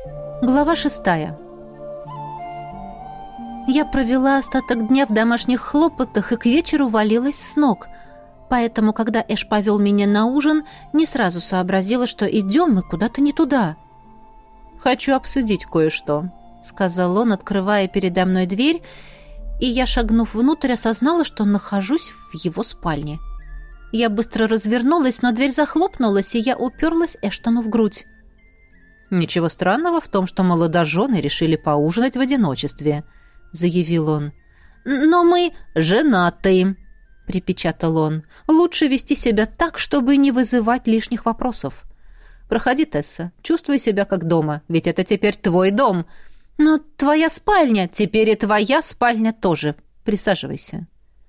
Глава 6. Я провела остаток дня в домашних хлопотах и к вечеру валилась с ног. Поэтому, когда Эш повел меня на ужин, не сразу сообразила, что идем мы куда-то не туда. «Хочу обсудить кое-что», — сказал он, открывая передо мной дверь, и я, шагнув внутрь, осознала, что нахожусь в его спальне. Я быстро развернулась, но дверь захлопнулась, и я уперлась Эштону в грудь. «Ничего странного в том, что молодожены решили поужинать в одиночестве», — заявил он. «Но мы женаты», — припечатал он. «Лучше вести себя так, чтобы не вызывать лишних вопросов. Проходи, Тесса, чувствуй себя как дома, ведь это теперь твой дом. Но твоя спальня, теперь и твоя спальня тоже. Присаживайся».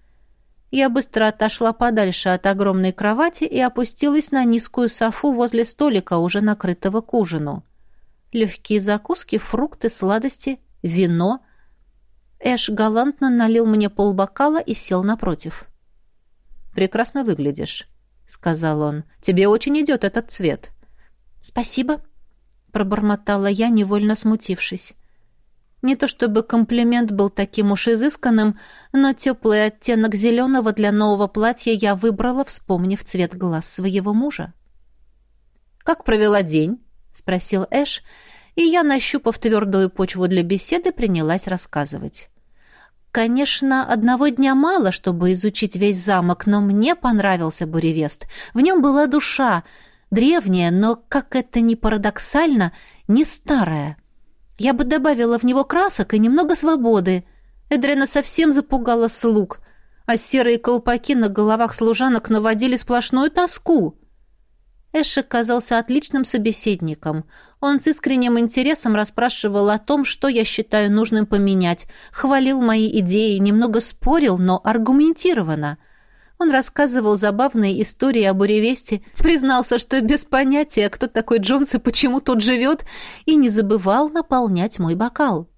Я быстро отошла подальше от огромной кровати и опустилась на низкую софу возле столика, уже накрытого к ужину. Легкие закуски, фрукты, сладости, вино. Эш галантно налил мне полбокала и сел напротив. «Прекрасно выглядишь», — сказал он. «Тебе очень идет этот цвет». «Спасибо», — пробормотала я, невольно смутившись. Не то чтобы комплимент был таким уж изысканным, но теплый оттенок зеленого для нового платья я выбрала, вспомнив цвет глаз своего мужа. «Как провела день?» — спросил Эш, и я, нащупав твердую почву для беседы, принялась рассказывать. Конечно, одного дня мало, чтобы изучить весь замок, но мне понравился Буревест. В нем была душа, древняя, но, как это ни парадоксально, не старая. Я бы добавила в него красок и немного свободы. Эдрена совсем запугала слуг, а серые колпаки на головах служанок наводили сплошную тоску. Эш оказался отличным собеседником. Он с искренним интересом расспрашивал о том, что я считаю нужным поменять, хвалил мои идеи, немного спорил, но аргументированно. Он рассказывал забавные истории о Буревесте, признался, что без понятия, кто такой Джонс и почему тут живет, и не забывал наполнять мой бокал.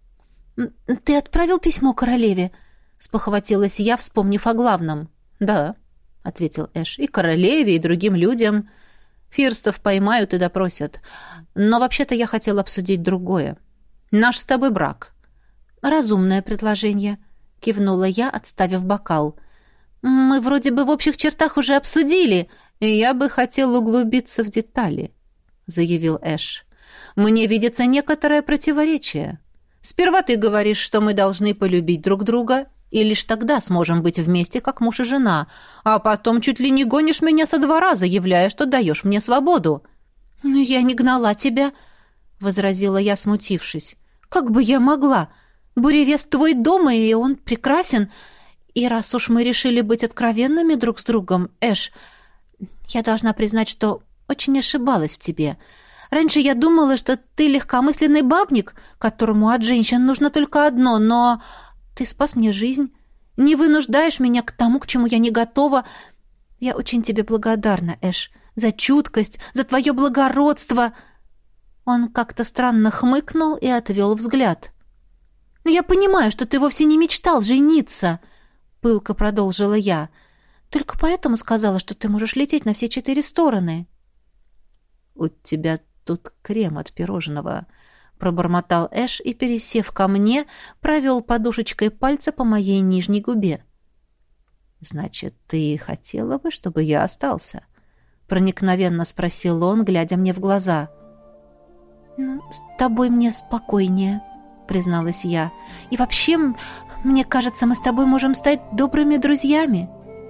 «Ты отправил письмо королеве?» — спохватилась я, вспомнив о главном. «Да», — ответил Эш, — «и королеве, и другим людям. Фирстов поймают и допросят. Но вообще-то я хотел обсудить другое. Наш с тобой брак». «Разумное предложение», — кивнула я, отставив бокал. «Мы вроде бы в общих чертах уже обсудили, и я бы хотел углубиться в детали», — заявил Эш. «Мне видится некоторое противоречие. Сперва ты говоришь, что мы должны полюбить друг друга, и лишь тогда сможем быть вместе, как муж и жена, а потом чуть ли не гонишь меня со двора, заявляя, что даешь мне свободу». «Но я не гнала тебя», — возразила я, смутившись. «Как бы я могла? Буревест твой дом, и он прекрасен. И раз уж мы решили быть откровенными друг с другом, Эш, я должна признать, что очень ошибалась в тебе. Раньше я думала, что ты легкомысленный бабник, которому от женщин нужно только одно, но ты спас мне жизнь, не вынуждаешь меня к тому, к чему я не готова. Я очень тебе благодарна, Эш, за чуткость, за твое благородство». Он как-то странно хмыкнул и отвел взгляд. «Я понимаю, что ты вовсе не мечтал жениться», — пылко продолжила я. «Только поэтому сказала, что ты можешь лететь на все 4 стороны». «У тебя тут крем от пирожного», — пробормотал Эш и, пересев ко мне, провел подушечкой пальца по моей нижней губе. «Значит, ты хотела бы, чтобы я остался?» — проникновенно спросил он, глядя мне в глаза. «С тобой мне спокойнее», — призналась я. «И вообще, мне кажется, мы с тобой можем стать добрыми друзьями».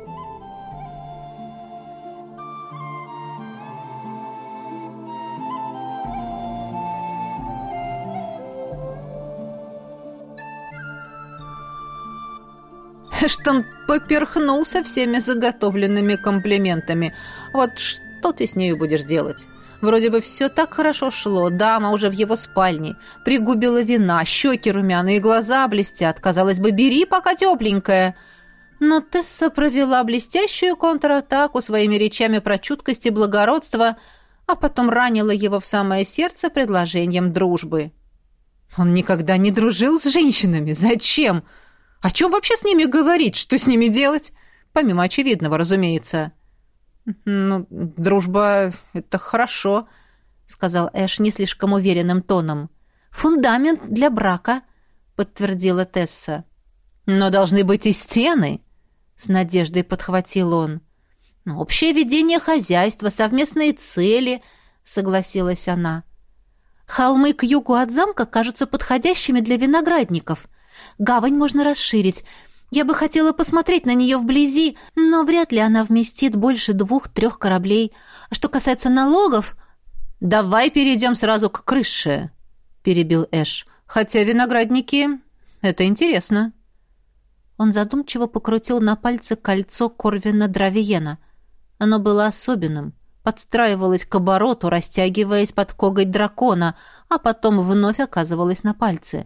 Эштон поперхнулся всеми заготовленными комплиментами. «Вот что ты с нею будешь делать? Вроде бы все так хорошо шло, дама уже в его спальне, пригубила вина, щеки румяные, глаза блестят. Казалось бы, бери, пока тепленькая». Но Тесса провела блестящую контратаку своими речами про чуткость и благородство, а потом ранила его в самое сердце предложением дружбы. Он никогда не дружил с женщинами. Зачем? О чем вообще с ними говорить? Что с ними делать? Помимо очевидного, разумеется. «Ну, дружба — это хорошо», — сказал Эш не слишком уверенным тоном. «Фундамент для брака», — подтвердила Тесса. «Но должны быть и стены», — с надеждой подхватил он. «Общее ведение хозяйства, совместные цели», — согласилась она. «Холмы к югу от замка кажутся подходящими для виноградников. Гавань можно расширить. Я бы хотела посмотреть на нее вблизи, но вряд ли она вместит больше 2-3 кораблей. А что касается налогов...» «Давай перейдем сразу к крыше», — перебил Эш. «Хотя виноградники — это интересно». Он задумчиво покрутил на пальце кольцо Корвина Дравиена. Оно было особенным, подстраивалось к обороту, растягиваясь под коготь дракона, а потом вновь оказывалось на пальце.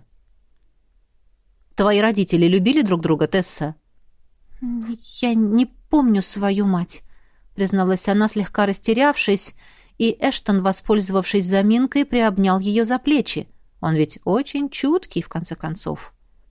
«Твои родители любили друг друга, Тесса?» «Я не помню свою мать», — призналась она, слегка растерявшись, и Эштон, воспользовавшись заминкой, приобнял ее за плечи. Он ведь очень чуткий, в конце концов.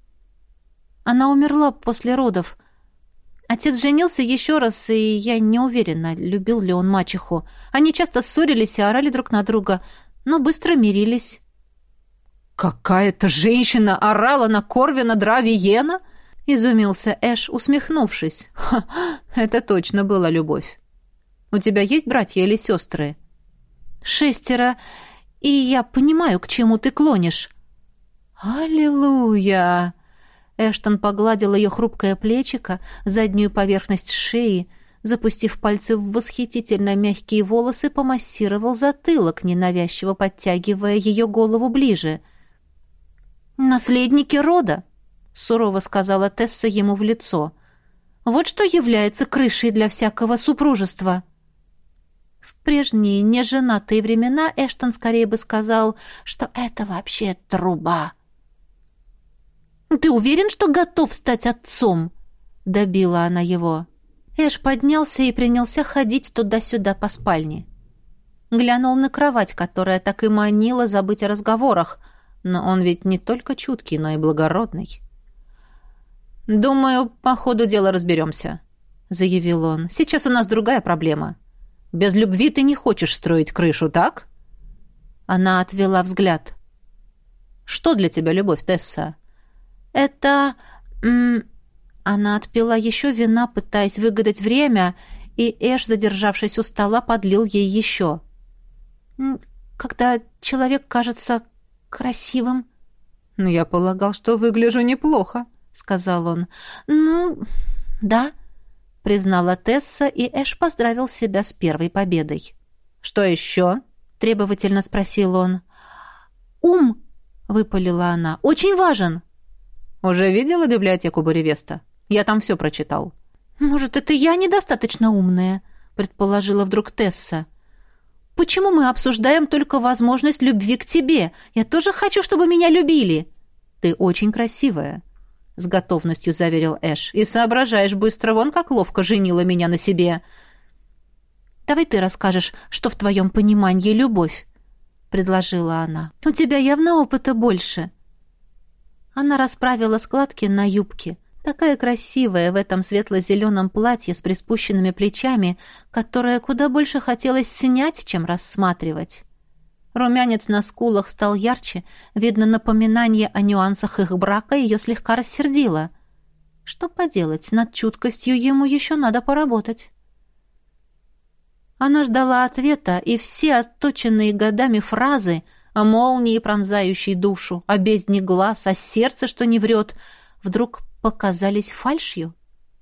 «Она умерла после родов. Отец женился еще раз, и я не уверена, любил ли он мачеху. Они часто ссорились и орали друг на друга, но быстро мирились». «Какая-то женщина орала на Корвина Дравиена?» — изумился Эш, усмехнувшись. «Ха, это точно была любовь. У тебя есть братья или сестры?» 6, и я понимаю, к чему ты клонишь». «Аллилуйя!» Эштон погладил ее хрупкое плечико, заднюю поверхность шеи, запустив пальцы в восхитительно мягкие волосы, помассировал затылок, ненавязчиво подтягивая ее голову ближе. «Наследники рода», — сурово сказала Тесса ему в лицо. «Вот что является крышей для всякого супружества». В прежние неженатые времена Эштон скорее бы сказал, что это вообще труба. «Ты уверен, что готов стать отцом?» — добила она его. Эш поднялся и принялся ходить туда-сюда по спальне. Глянул на кровать, которая так и манила забыть о разговорах, но он ведь не только чуткий, но и благородный. «Думаю, по ходу дела разберемся», — заявил он. «Сейчас у нас другая проблема. Без любви ты не хочешь строить крышу, так?» Она отвела взгляд. «Что для тебя любовь, Тесса?» «Это...» Она отпила еще вина, пытаясь выгадать время, и Эш, задержавшись у стола, подлил ей еще. «Когда человек кажется красивым...» «Я полагал, что выгляжу неплохо», — сказал он. «Ну, да», — признала Тесса, и Эш поздравил себя с первой победой. «Что еще?» — требовательно спросил он. «Ум», — выпалила она, — «очень важен». «Уже видела библиотеку Буревеста? Я там все прочитал». «Может, это я недостаточно умная?» — предположила вдруг Тесса. «Почему мы обсуждаем только возможность любви к тебе? Я тоже хочу, чтобы меня любили». «Ты очень красивая», — с готовностью заверил Эш. «И соображаешь быстро, вон как ловко женила меня на себе». «Давай ты расскажешь, что в твоем понимании любовь», — предложила она. «У тебя явно опыта больше». Она расправила складки на юбке, такая красивая в этом светло-зеленом платье с приспущенными плечами, которое куда больше хотелось снять, чем рассматривать. Румянец на скулах стал ярче, видно, напоминание о нюансах их брака ее слегка рассердило. Что поделать, над чуткостью ему еще надо поработать. Она ждала ответа, и все отточенные годами фразы о молнии, пронзающей душу, о бездне глаз, о сердце, что не врет, вдруг показались фальшью.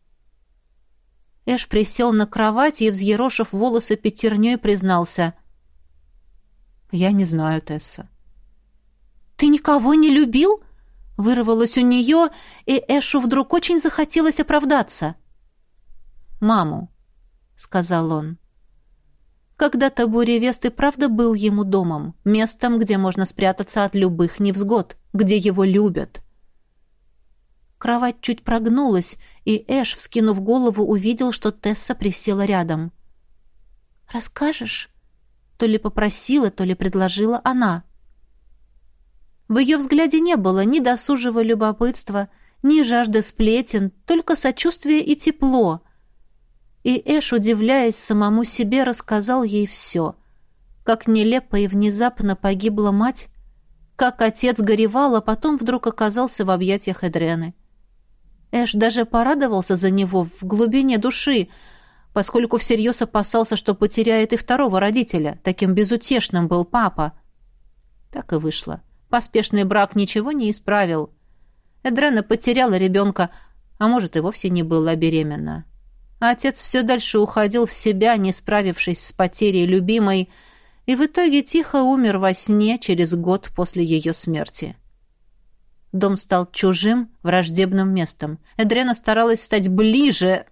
Эш присел на кровать и, взъерошив волосы пятерней, признался: «Я не знаю, Тесса». «Ты никого не любил?» — вырвалось у нее, и Эшу вдруг очень захотелось оправдаться. «Маму», — сказал он. Когда-то Буревест и правда был ему домом, местом, где можно спрятаться от любых невзгод, где его любят. Кровать чуть прогнулась, и Эш, вскинув голову, увидел, что Тесса присела рядом. «Расскажешь?» — то ли попросила, то ли предложила она. В ее взгляде не было ни досужего любопытства, ни жажды сплетен, только сочувствие и тепло. И Эш, удивляясь самому себе, рассказал ей все. Как нелепо и внезапно погибла мать, как отец горевал, а потом вдруг оказался в объятиях Эдрены. Эш даже порадовался за него в глубине души, поскольку всерьез опасался, что потеряет и второго родителя. Таким безутешным был папа. Так и вышло. Поспешный брак ничего не исправил. Эдрена потеряла ребенка, а может, и вовсе не была беременна. А отец все дальше уходил в себя, не справившись с потерей любимой, и в итоге тихо умер во сне через год после ее смерти. Дом стал чужим, враждебным местом. Эдрена старалась стать ближе.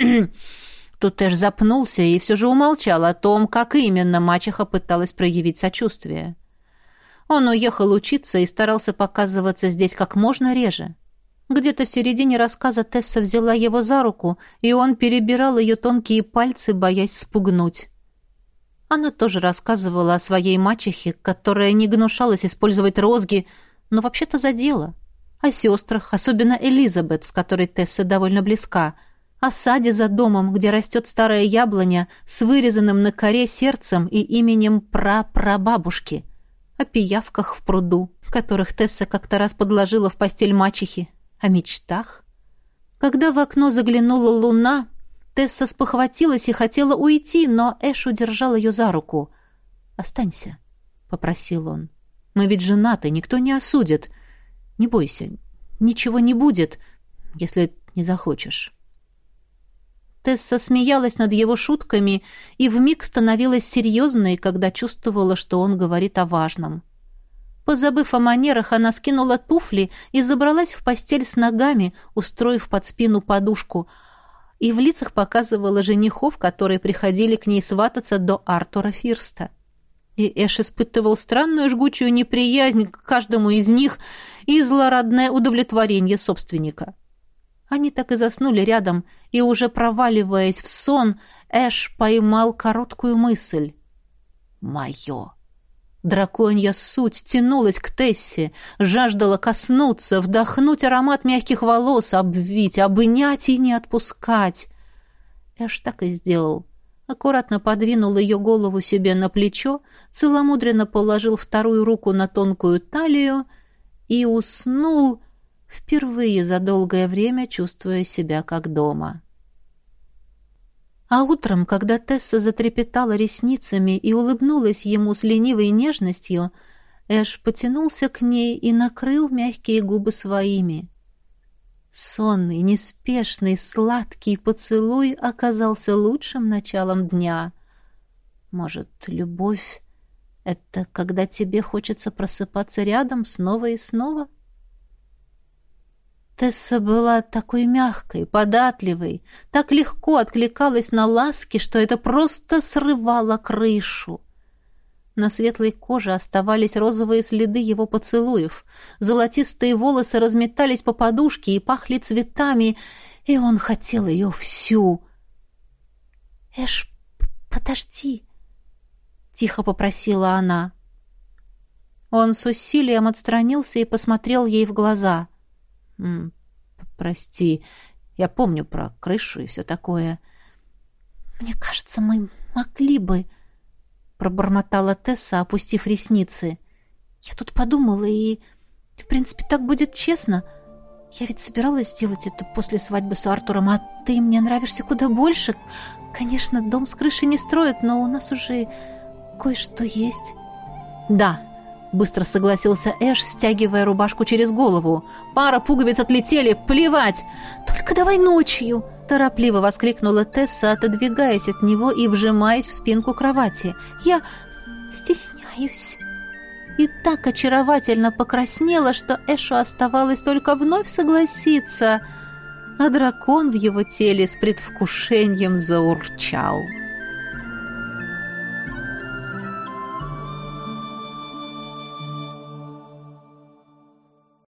Тут Эш запнулся и все же умолчал о том, как именно мачеха пыталась проявить сочувствие. Он уехал учиться и старался показываться здесь как можно реже. Где-то в середине рассказа Тесса взяла его за руку, и он перебирал ее тонкие пальцы, боясь спугнуть. Она тоже рассказывала о своей мачехе, которая не гнушалась использовать розги, но вообще-то задела. О сестрах, особенно Элизабет, с которой Тесса довольно близка. О саде за домом, где растет старая яблоня с вырезанным на коре сердцем и именем прапрабабушки. О пиявках в пруду, которых Тесса как-то раз подложила в постель мачехи. О мечтах. Когда в окно заглянула луна, Тесса спохватилась и хотела уйти, но Эш удержал ее за руку. «Останься», — попросил он. «Мы ведь женаты, никто не осудит. Не бойся, ничего не будет, если не захочешь». Тесса смеялась над его шутками и вмиг становилась серьезной, когда чувствовала, что он говорит о важном. Позабыв о манерах, она скинула туфли и забралась в постель с ногами, устроив под спину подушку, и в лицах показывала женихов, которые приходили к ней свататься до Артура Фирста. И Эш испытывал странную жгучую неприязнь к каждому из них и злорадное удовлетворение собственника. Они так и заснули рядом, и уже проваливаясь в сон, Эш поймал короткую мысль. «Мое!» Драконья суть тянулась к Тессе, жаждала коснуться, вдохнуть аромат мягких волос, обвить, обнять и не отпускать. Эш так и сделал. Аккуратно подвинул ее голову себе на плечо, целомудренно положил вторую руку на тонкую талию и уснул, впервые за долгое время чувствуя себя как дома. А утром, когда Тесса затрепетала ресницами и улыбнулась ему с ленивой нежностью, Эш потянулся к ней и накрыл мягкие губы своими. Сонный, неспешный, сладкий поцелуй оказался лучшим началом дня. Может, любовь — это когда тебе хочется просыпаться рядом снова и снова? Тесса была такой мягкой, податливой, так легко откликалась на ласки, что это просто срывало крышу. На светлой коже оставались розовые следы его поцелуев, золотистые волосы разметались по подушке и пахли цветами, и он хотел ее всю. «Эш, подожди!» — тихо попросила она. Он с усилием отстранился и посмотрел ей в глаза. «Прости, я помню про крышу и все такое». «Мне кажется, мы могли бы...» — пробормотала Тесса, опустив ресницы. «Я тут подумала, и, в принципе, так будет честно. Я ведь собиралась сделать это после свадьбы с Артуром, а ты мне нравишься куда больше. Конечно, дом с крышей не строят, но у нас уже кое-что есть». «Да», — быстро согласился Эш, стягивая рубашку через голову. «Пара пуговиц отлетели, плевать! Только давай ночью!» Торопливо воскликнула Тесса, отодвигаясь от него и вжимаясь в спинку кровати. «Я стесняюсь». И так очаровательно покраснела, что Эшу оставалось только вновь согласиться, а дракон в его теле с предвкушением заурчал.